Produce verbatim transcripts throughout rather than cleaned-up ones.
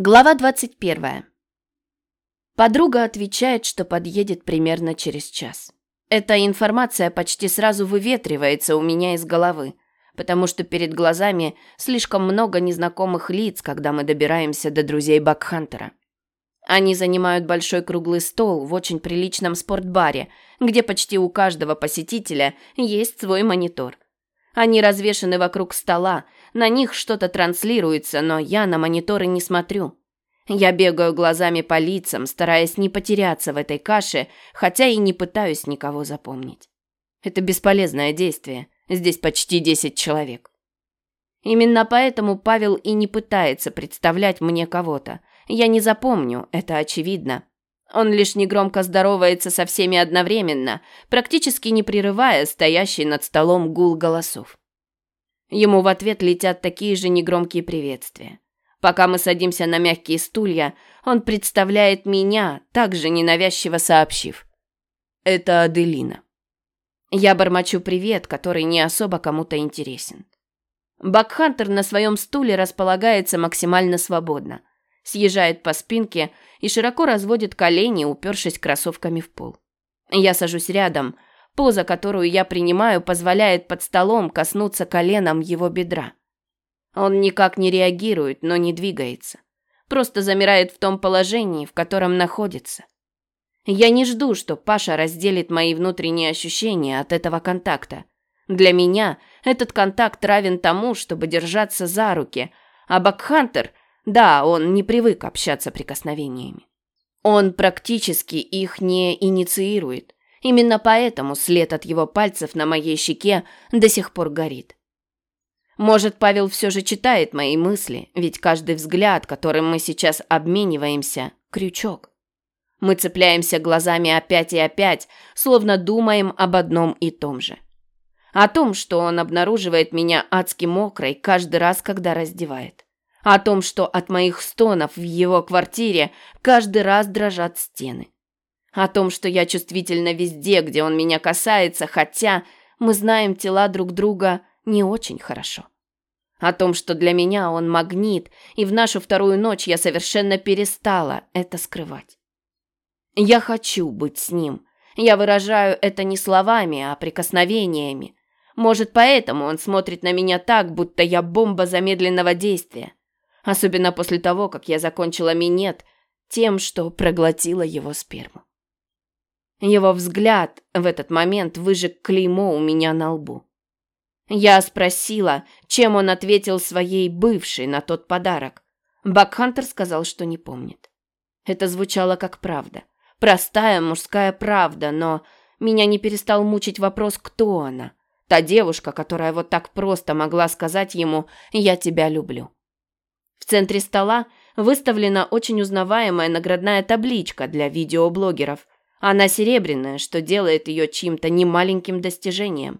Глава двадцать первая. Подруга отвечает, что подъедет примерно через час. Эта информация почти сразу выветривается у меня из головы, потому что перед глазами слишком много незнакомых лиц, когда мы добираемся до друзей Бакхантера. Они занимают большой круглый стол в очень приличном спортбаре, где почти у каждого посетителя есть свой монитор. Они развешаны вокруг стола, на них что-то транслируется, но я на мониторы не смотрю. Я бегаю глазами по лицам, стараясь не потеряться в этой каше, хотя и не пытаюсь никого запомнить. Это бесполезное действие, здесь почти десять человек. Именно поэтому Павел и не пытается представлять мне кого-то. Я не запомню, это очевидно. Он лишь негромко здоровается со всеми одновременно, практически не прерывая стоящий над столом гул голосов. Ему в ответ летят такие же негромкие приветствия. Пока мы садимся на мягкие стулья, он представляет меня, также ненавязчиво сообщив: «Это Аделина». Я бормочу привет, который не особо кому-то интересен. Бакхантер на своем стуле располагается максимально свободно. Съезжает по спинке и широко разводит колени, упершись кроссовками в пол. Я сажусь рядом. Поза, которую я принимаю, позволяет под столом коснуться коленом его бедра. Он никак не реагирует, но не двигается. Просто замирает в том положении, в котором находится. Я не жду, что Паша разделит мои внутренние ощущения от этого контакта. Для меня этот контакт равен тому, чтобы держаться за руки, а Бакхантер... Да, он не привык общаться прикосновениями. Он практически их не инициирует. Именно поэтому след от его пальцев на моей щеке до сих пор горит. Может, Павел все же читает мои мысли, ведь каждый взгляд, которым мы сейчас обмениваемся, крючок. Мы цепляемся глазами опять и опять, словно думаем об одном и том же. О том, что он обнаруживает меня адски мокрой каждый раз, когда раздевает. О том, что от моих стонов в его квартире каждый раз дрожат стены. О том, что я чувствительна везде, где он меня касается, хотя мы знаем тела друг друга не очень хорошо. О том, что для меня он магнит, и в нашу вторую ночь я совершенно перестала это скрывать. Я хочу быть с ним. Я выражаю это не словами, а прикосновениями. Может, поэтому он смотрит на меня так, будто я бомба замедленного действия. Особенно после того, как я закончила минет тем, что проглотила его сперму. Его взгляд в этот момент выжег клеймо у меня на лбу. Я спросила, чем он ответил своей бывшей на тот подарок. Бакхантер сказал, что не помнит. Это звучало как правда. Простая мужская правда, но меня не перестал мучить вопрос, кто она. Та девушка, которая вот так просто могла сказать ему «я тебя люблю». В центре стола выставлена очень узнаваемая наградная табличка для видеоблогеров. Она серебряная, что делает ее чьим-то немаленьким достижением.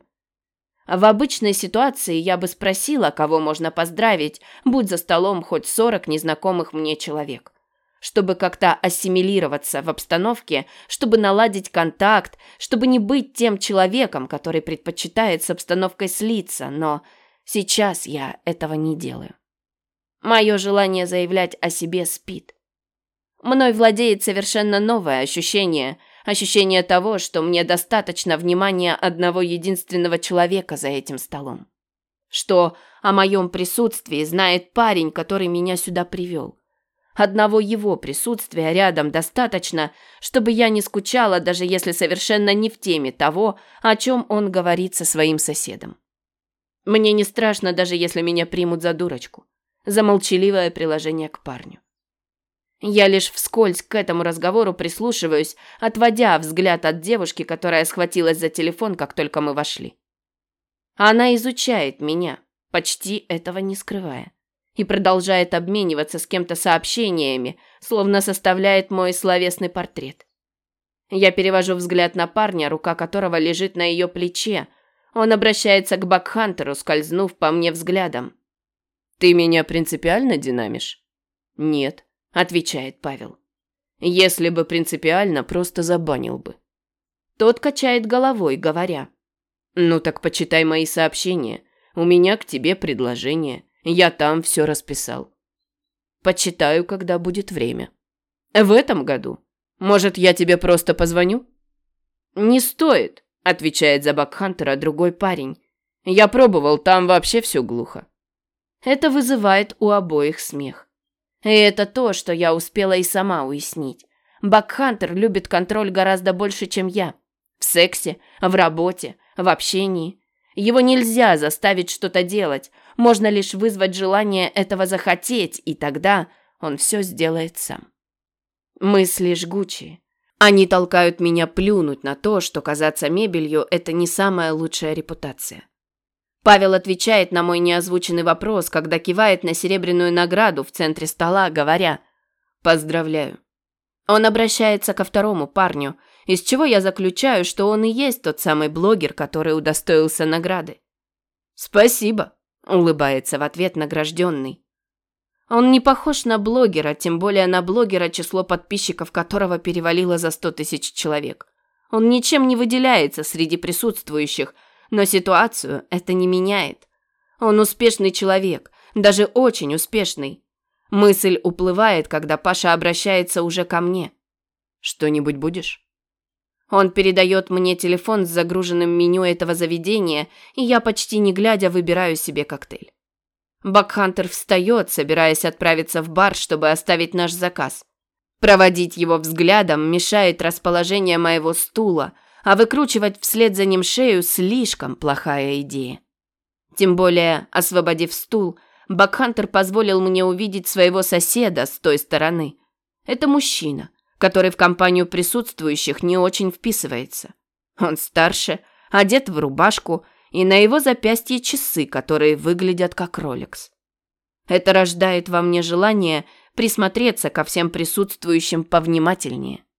В обычной ситуации я бы спросила, кого можно поздравить, будь за столом хоть сорок незнакомых мне человек. Чтобы как-то ассимилироваться в обстановке, чтобы наладить контакт, чтобы не быть тем человеком, который предпочитает с обстановкой слиться, но сейчас я этого не делаю. Мое желание заявлять о себе спит. Мной владеет совершенно новое ощущение, ощущение того, что мне достаточно внимания одного единственного человека за этим столом. Что о моем присутствии знает парень, который меня сюда привел. Одного его присутствия рядом достаточно, чтобы я не скучала, даже если совершенно не в теме того, о чем он говорит со своим соседом. Мне не страшно, даже если меня примут за дурочку. За молчаливое приложение к парню. Я лишь вскользь к этому разговору прислушиваюсь, отводя взгляд от девушки, которая схватилась за телефон, как только мы вошли. Она изучает меня, почти этого не скрывая, и продолжает обмениваться с кем-то сообщениями, словно составляет мой словесный портрет. Я перевожу взгляд на парня, рука которого лежит на ее плече. Он обращается к Бакхантеру, скользнув по мне взглядом. «Ты меня принципиально динамишь?» «Нет», — отвечает Павел. «Если бы принципиально, просто забанил бы». Тот качает головой, говоря: «Ну так почитай мои сообщения. У меня к тебе предложение. Я там все расписал». Почитаю, когда будет время. В этом году. Может, я тебе просто позвоню? Не стоит, отвечает за Бакхантера другой парень. Я пробовал, там вообще все глухо. Это вызывает у обоих смех. И это то, что я успела и сама уяснить. Бакхантер любит контроль гораздо больше, чем я. В сексе, в работе, в общении. Его нельзя заставить что-то делать. Можно лишь вызвать желание этого захотеть, и тогда он все сделает сам. Мысли жгучие. Они толкают меня плюнуть на то, что казаться мебелью – это не самая лучшая репутация. Павел отвечает на мой неозвученный вопрос, когда кивает на серебряную награду в центре стола, говоря «Поздравляю». Он обращается ко второму парню, из чего я заключаю, что он и есть тот самый блогер, который удостоился награды. «Спасибо», – улыбается в ответ награжденный. Он не похож на блогера, тем более на блогера, число подписчиков которого перевалило за сто тысяч человек. Он ничем не выделяется среди присутствующих, но ситуацию это не меняет. Он успешный человек, даже очень успешный. Мысль уплывает, когда Паша обращается уже ко мне. «Что-нибудь будешь?» Он передает мне телефон с загруженным меню этого заведения, и я почти не глядя выбираю себе коктейль. Бакхантер встает, собираясь отправиться в бар, чтобы оставить наш заказ. Проводить его взглядом мешает расположение моего стула, а выкручивать вслед за ним шею слишком плохая идея. Тем более, освободив стул, Бакхантер позволил мне увидеть своего соседа с той стороны. Это мужчина, который в компанию присутствующих не очень вписывается. Он старше, одет в рубашку, и на его запястье часы, которые выглядят как Rolex. Это рождает во мне желание присмотреться ко всем присутствующим повнимательнее.